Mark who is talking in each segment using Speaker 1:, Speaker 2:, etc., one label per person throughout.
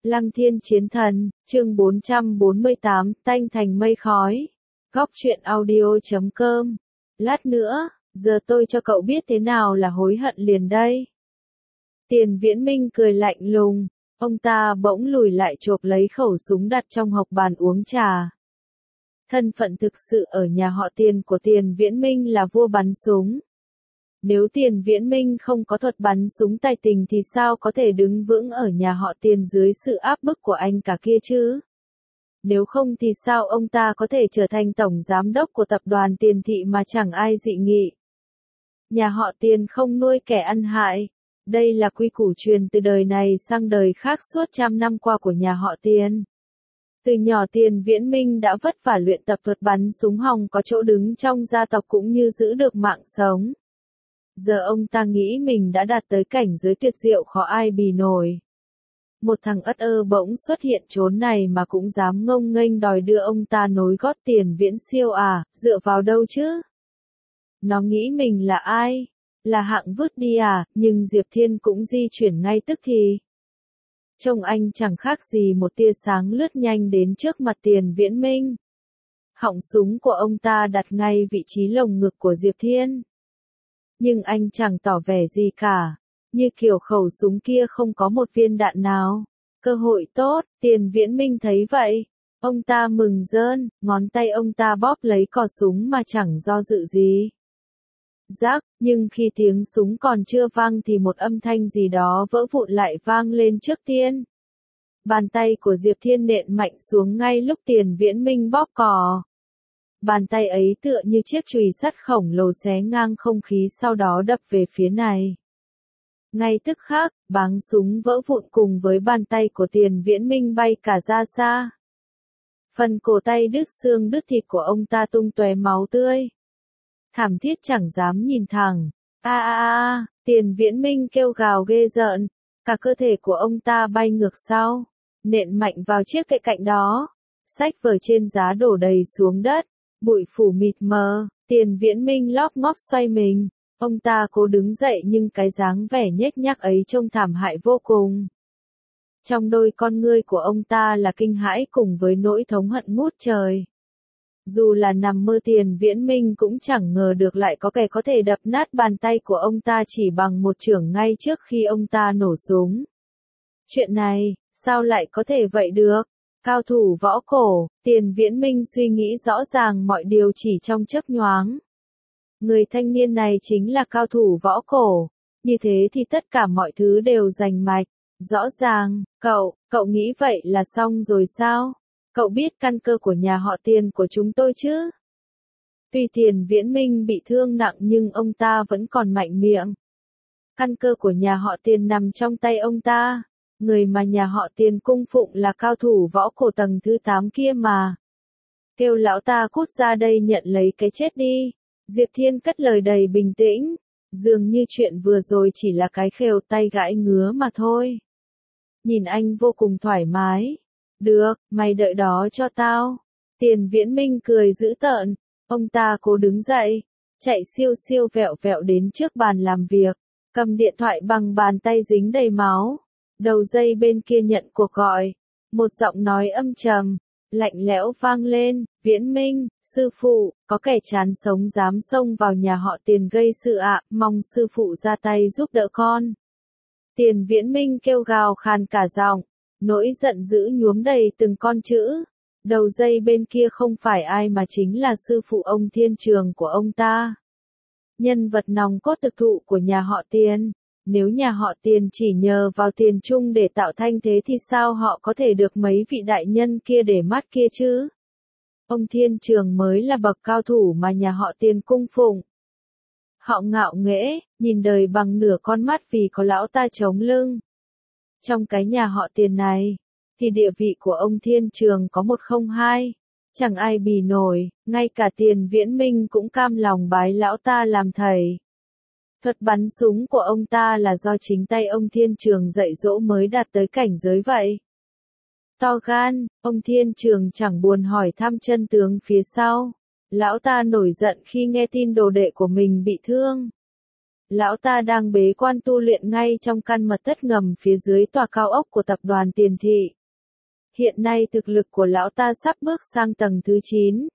Speaker 1: Lăng Thiên Chiến Thần, chương 448, tanh thành mây khói. Góc truyện audio.com. Lát nữa, giờ tôi cho cậu biết thế nào là hối hận liền đây. Tiền Viễn Minh cười lạnh lùng, ông ta bỗng lùi lại chộp lấy khẩu súng đặt trong hộc bàn uống trà. Thân phận thực sự ở nhà họ Tiền của Tiền Viễn Minh là vua bắn súng. Nếu Tiền Viễn Minh không có thuật bắn súng tài tình thì sao có thể đứng vững ở nhà họ Tiền dưới sự áp bức của anh cả kia chứ? Nếu không thì sao ông ta có thể trở thành tổng giám đốc của tập đoàn Tiền Thị mà chẳng ai dị nghị? Nhà họ Tiền không nuôi kẻ ăn hại. Đây là quy củ truyền từ đời này sang đời khác suốt trăm năm qua của nhà họ Tiền. Từ nhỏ Tiền Viễn Minh đã vất vả luyện tập thuật bắn súng hòng có chỗ đứng trong gia tộc cũng như giữ được mạng sống. Giờ ông ta nghĩ mình đã đạt tới cảnh giới tuyệt diệu khó ai bì nổi. Một thằng ất ơ bỗng xuất hiện chốn này mà cũng dám ngông nghênh đòi đưa ông ta nối gót Tiền Viễn Siêu à, dựa vào đâu chứ? Nó nghĩ mình là ai? Là hạng vứt đi à, nhưng Diệp Thiên cũng di chuyển ngay tức thì. Trông anh chẳng khác gì một tia sáng lướt nhanh đến trước mặt Tiền Viễn Minh. Họng súng của ông ta đặt ngay vị trí lồng ngực của Diệp Thiên. Nhưng anh chẳng tỏ vẻ gì cả, như kiểu khẩu súng kia không có một viên đạn nào. Cơ hội tốt, Tiền Viễn Minh thấy vậy. Ông ta mừng rơn, ngón tay ông ta bóp lấy cò súng mà chẳng do dự gì. Rắc, nhưng khi tiếng súng còn chưa vang thì một âm thanh gì đó vỡ vụn lại vang lên trước tiên. Bàn tay của Diệp Thiên nện mạnh xuống ngay lúc Tiền Viễn Minh bóp cò. Bàn tay ấy tựa như chiếc chùy sắt khổng lồ xé ngang không khí sau đó đập về phía này. Ngay tức khắc, báng súng vỡ vụn cùng với bàn tay của Tiền Viễn Minh bay cả ra xa. Phần cổ tay đứt xương đứt thịt của ông ta tung tóe máu tươi. Thảm thiết chẳng dám nhìn thẳng. Tiền Viễn Minh kêu gào ghê rợn, cả cơ thể của ông ta bay ngược sau, nện mạnh vào chiếc kệ cạnh đó. Sách vở trên giá đổ đầy xuống đất. Bụi phủ mịt mờ, Tiền Viễn Minh lóp ngóp xoay mình. Ông ta cố đứng dậy nhưng cái dáng vẻ nhếch nhác ấy trông thảm hại vô cùng. Trong đôi con ngươi của ông ta là kinh hãi cùng với nỗi thống hận ngút trời. Dù là nằm mơ Tiền Viễn Minh cũng chẳng ngờ được lại có kẻ có thể đập nát bàn tay của ông ta chỉ bằng một chưởng ngay trước khi ông ta nổ súng. Chuyện này, sao lại có thể vậy được? Cao thủ võ cổ, Tiền Viễn Minh suy nghĩ rõ ràng mọi điều chỉ trong chớp nhoáng. Người thanh niên này chính là cao thủ võ cổ, như thế thì tất cả mọi thứ đều rành mạch, rõ ràng. Cậu nghĩ vậy là xong rồi sao? Cậu biết căn cơ của nhà họ Tiền của chúng tôi chứ? Tuy Tiền Viễn Minh bị thương nặng nhưng ông ta vẫn còn mạnh miệng. Căn cơ của nhà họ Tiền nằm trong tay ông ta. Người mà nhà họ Tiền cung phụng là cao thủ võ cổ tầng thứ 8 kia mà. Kêu lão ta cút ra đây nhận lấy cái chết đi. Diệp Thiên cất lời đầy bình tĩnh. Dường như chuyện vừa rồi chỉ là cái khều tay gãi ngứa mà thôi. Nhìn anh vô cùng thoải mái. Được, mày đợi đó cho tao. Tiền Viễn Minh cười dữ tợn. Ông ta cố đứng dậy. Chạy siêu siêu vẹo vẹo đến trước bàn làm việc. Cầm điện thoại bằng bàn tay dính đầy máu. Đầu dây bên kia nhận cuộc gọi. Một giọng nói âm trầm, lạnh lẽo vang lên. Viễn Minh, sư phụ, có kẻ chán sống dám xông vào nhà họ Tiền gây sự ạ, mong sư phụ ra tay giúp đỡ con. Tiền Viễn Minh kêu gào khàn cả giọng, nỗi giận dữ nhuốm đầy từng con chữ. Đầu dây bên kia không phải ai mà chính là sư phụ ông Thiên Trường của ông ta. Nhân vật nòng cốt thực thụ của nhà họ Tiền. Nếu nhà họ Tiền chỉ nhờ vào tiền chung để tạo thanh thế thì sao họ có thể được mấy vị đại nhân kia để mắt kia chứ? Ông Thiên Trường mới là bậc cao thủ mà nhà họ Tiền cung phụng. Họ ngạo nghễ, nhìn đời bằng nửa con mắt vì có lão ta chống lưng. Trong cái nhà họ Tiền này, thì địa vị của ông Thiên Trường có 102. Chẳng ai bì nổi, ngay cả Tiền Viễn Minh cũng cam lòng bái lão ta làm thầy. Thuật bắn súng của ông ta là do chính tay ông Thiên Trường dạy dỗ mới đạt tới cảnh giới vậy. To gan, ông Thiên Trường chẳng buồn hỏi thăm chân tướng phía sau. Lão ta nổi giận khi nghe tin đồ đệ của mình bị thương. Lão ta đang bế quan tu luyện ngay trong căn mật thất ngầm phía dưới tòa cao ốc của tập đoàn Tiền Thị. Hiện nay thực lực của lão ta sắp bước sang tầng thứ 9.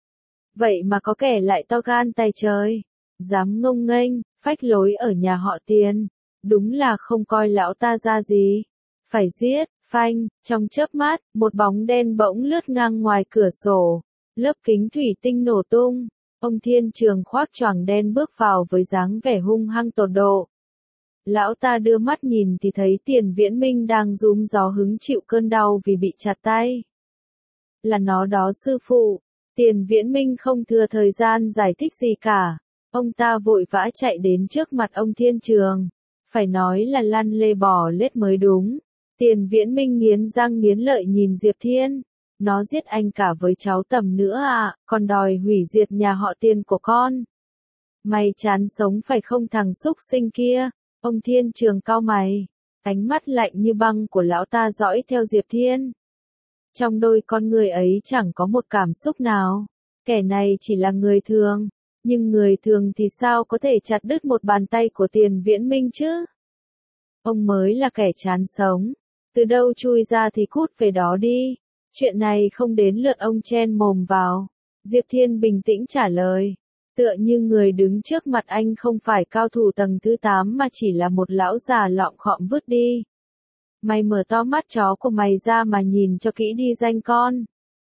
Speaker 1: Vậy mà có kẻ lại to gan tay trời, dám ngông nghênh, phách lối ở nhà họ Tiền. Đúng là không coi lão ta ra gì. Phải giết, phanh, trong chớp mắt, một bóng đen bỗng lướt ngang ngoài cửa sổ. Lớp kính thủy tinh nổ tung. Ông Thiên Trường khoác choàng đen bước vào với dáng vẻ hung hăng tột độ. Lão ta đưa mắt nhìn thì thấy Tiền Viễn Minh đang rúm gió hứng chịu cơn đau vì bị chặt tay. Là nó đó sư phụ. Tiền Viễn Minh không thừa thời gian giải thích gì cả. Ông ta vội vã chạy đến trước mặt ông Thiên Trường. Phải nói là lăn lê bò lết mới đúng. Tiền Viễn Minh nghiến răng nghiến lợi nhìn Diệp Thiên. Nó giết anh cả với cháu Tầm nữa à, còn đòi hủy diệt nhà họ Tiền của con. Mày chán sống phải không thằng xúc sinh kia? Ông Thiên Trường cau mày. Ánh mắt lạnh như băng của lão ta dõi theo Diệp Thiên. Trong đôi con người ấy chẳng có một cảm xúc nào. Kẻ này chỉ là người thường. Nhưng người thường thì sao có thể chặt đứt một bàn tay của Tiền Viễn Minh chứ? Ông mới là kẻ chán sống. Từ đâu chui ra thì cút về đó đi. Chuyện này không đến lượt ông chen mồm vào. Diệp Thiên bình tĩnh trả lời. Tựa như người đứng trước mặt anh không phải cao thủ tầng thứ 8 mà chỉ là một lão già lọng khọm vứt đi. Mày mở to mắt chó của mày ra mà nhìn cho kỹ đi danh con.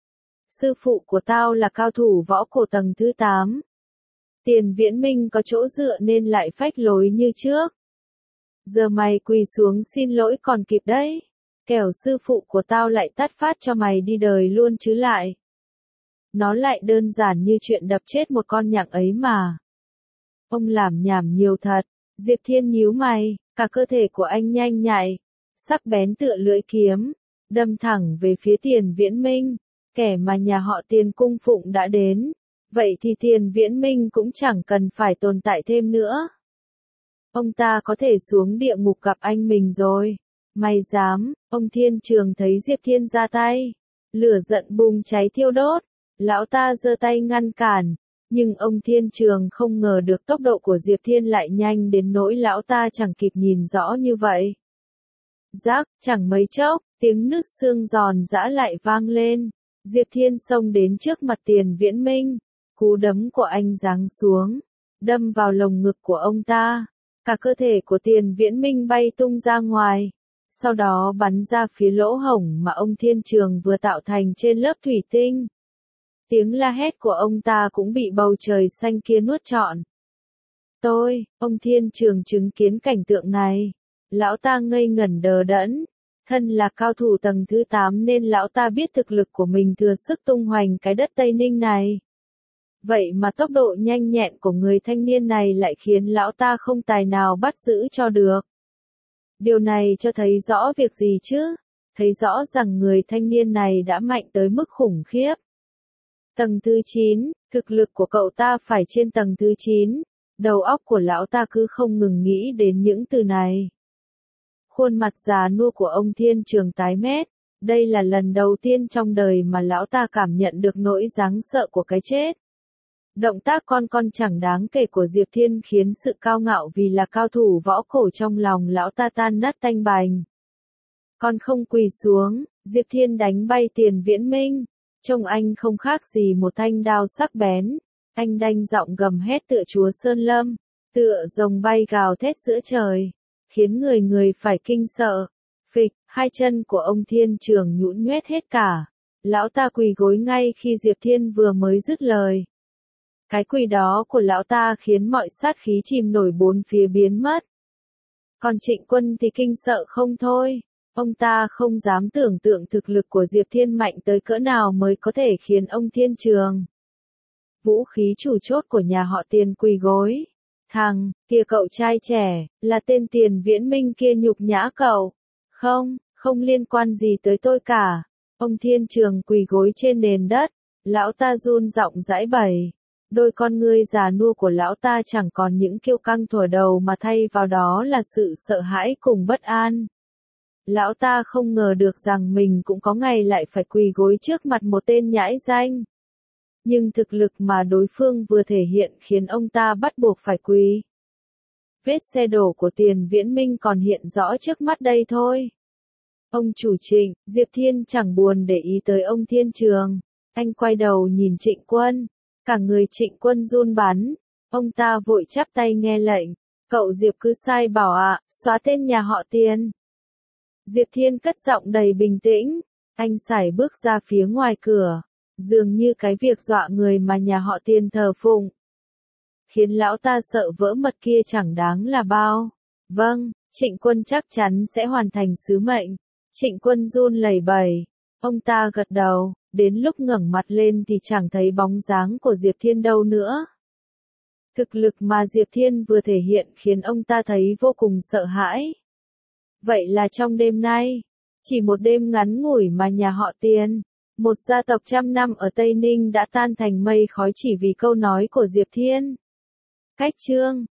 Speaker 1: Sư phụ của tao là cao thủ võ cổ tầng thứ 8. Tiền Viễn Minh có chỗ dựa nên lại phách lối như trước. Giờ mày quỳ xuống xin lỗi còn kịp đấy. Kẻo sư phụ của tao lại tát phát cho mày đi đời luôn chứ lại. Nó lại đơn giản như chuyện đập chết một con nhặng ấy mà. Ông làm nhảm nhiều thật. Diệp Thiên nhíu mày, cả cơ thể của anh nhanh nhạy, sắc bén tựa lưỡi kiếm, đâm thẳng về phía Tiền Viễn Minh. Kẻ mà nhà họ Tiền cung phụng đã đến. Vậy thì Tiền Viễn Minh cũng chẳng cần phải tồn tại thêm nữa. Ông ta có thể xuống địa ngục gặp anh mình rồi. Mày dám? Ông Thiên Trường thấy Diệp Thiên ra tay. Lửa giận bùng cháy thiêu đốt. Lão ta giơ tay ngăn cản. Nhưng ông Thiên Trường không ngờ được tốc độ của Diệp Thiên lại nhanh đến nỗi lão ta chẳng kịp nhìn rõ như vậy. Rắc, chẳng mấy chốc, tiếng nứt xương giòn giã lại vang lên. Diệp Thiên xông đến trước mặt Tiền Viễn Minh. Cú đấm của anh giáng xuống, đâm vào lồng ngực của ông ta. Cả cơ thể của Tiền Viễn Minh bay tung ra ngoài. Sau đó bắn ra phía lỗ hổng mà ông Thiên Trường vừa tạo thành trên lớp thủy tinh. Tiếng la hét của ông ta cũng bị bầu trời xanh kia nuốt trọn. Ông Thiên Trường chứng kiến cảnh tượng này. Lão ta ngây ngẩn đờ đẫn. Thân là cao thủ tầng thứ 8 nên lão ta biết thực lực của mình thừa sức tung hoành cái đất Tây Ninh này. Vậy mà tốc độ nhanh nhẹn của người thanh niên này lại khiến lão ta không tài nào bắt giữ cho được. Điều này cho thấy rõ việc gì chứ? Thấy rõ rằng người thanh niên này đã mạnh tới mức khủng khiếp. Tầng thứ 9, thực lực của cậu ta phải trên tầng thứ 9. Đầu óc của lão ta cứ không ngừng nghĩ đến những từ này. Khuôn mặt già nua của ông Thiên Trường tái mét. Đây là lần đầu tiên trong đời mà lão ta cảm nhận được nỗi đáng sợ của cái chết. Động tác con chẳng đáng kể của Diệp Thiên khiến sự cao ngạo vì là cao thủ võ cổ trong lòng lão ta tan nát tanh bành. Con không quỳ xuống, Diệp Thiên đánh bay Tiền Viễn Minh. Trông anh không khác gì một thanh đao sắc bén. Anh đanh giọng gầm hét tựa chúa Sơn Lâm, tựa rồng bay gào thét giữa trời, khiến người phải kinh sợ. Phịch, hai chân của ông Thiên Trường nhũn nhoét hết cả. Lão ta quỳ gối ngay khi Diệp Thiên vừa mới dứt lời. Cái quỳ đó của lão ta khiến mọi sát khí chìm nổi bốn phía biến mất. Còn Trịnh Quân thì kinh sợ không thôi. Ông ta không dám tưởng tượng thực lực của Diệp Thiên mạnh tới cỡ nào mới có thể khiến ông Thiên Trường, vũ khí chủ chốt của nhà họ Tiền, quỳ gối. Thằng kia, cậu trai trẻ, là tên Tiền Viễn Minh kia nhục nhã cậu. Không liên quan gì tới tôi cả. Ông Thiên Trường quỳ gối trên nền đất. Lão ta run giọng giãi bày. Đôi con ngươi già nua của lão ta chẳng còn những kiêu căng thuở đầu mà thay vào đó là sự sợ hãi cùng bất an. Lão ta không ngờ được rằng mình cũng có ngày lại phải quỳ gối trước mặt một tên nhãi danh. Nhưng thực lực mà đối phương vừa thể hiện khiến ông ta bắt buộc phải quỳ. Vết xe đổ của Tiền Viễn Minh còn hiện rõ trước mắt đây thôi. Ông chủ Trịnh, Diệp Thiên chẳng buồn để ý tới ông Thiên Trường. Anh quay đầu nhìn Trịnh Quân. Cả người Trịnh Quân run bắn. Ông ta vội chắp tay nghe lệnh. Cậu Diệp cứ sai bảo ạ, xóa tên nhà họ Tiền. Diệp Thiên cất giọng đầy bình tĩnh. Anh sải bước ra phía ngoài cửa. Dường như cái việc dọa người mà nhà họ Tiền thờ phụng khiến lão ta sợ vỡ mật kia chẳng đáng là bao. Vâng, Trịnh Quân chắc chắn sẽ hoàn thành sứ mệnh. Trịnh Quân run lẩy bẩy. Ông ta gật đầu, đến lúc ngẩng mặt lên thì chẳng thấy bóng dáng của Diệp Thiên đâu nữa. Thực lực mà Diệp Thiên vừa thể hiện khiến ông ta thấy vô cùng sợ hãi. Vậy là trong đêm nay, chỉ một đêm ngắn ngủi mà nhà họ Tiền, một gia tộc trăm năm ở Tây Ninh đã tan thành mây khói chỉ vì câu nói của Diệp Thiên. Cách chương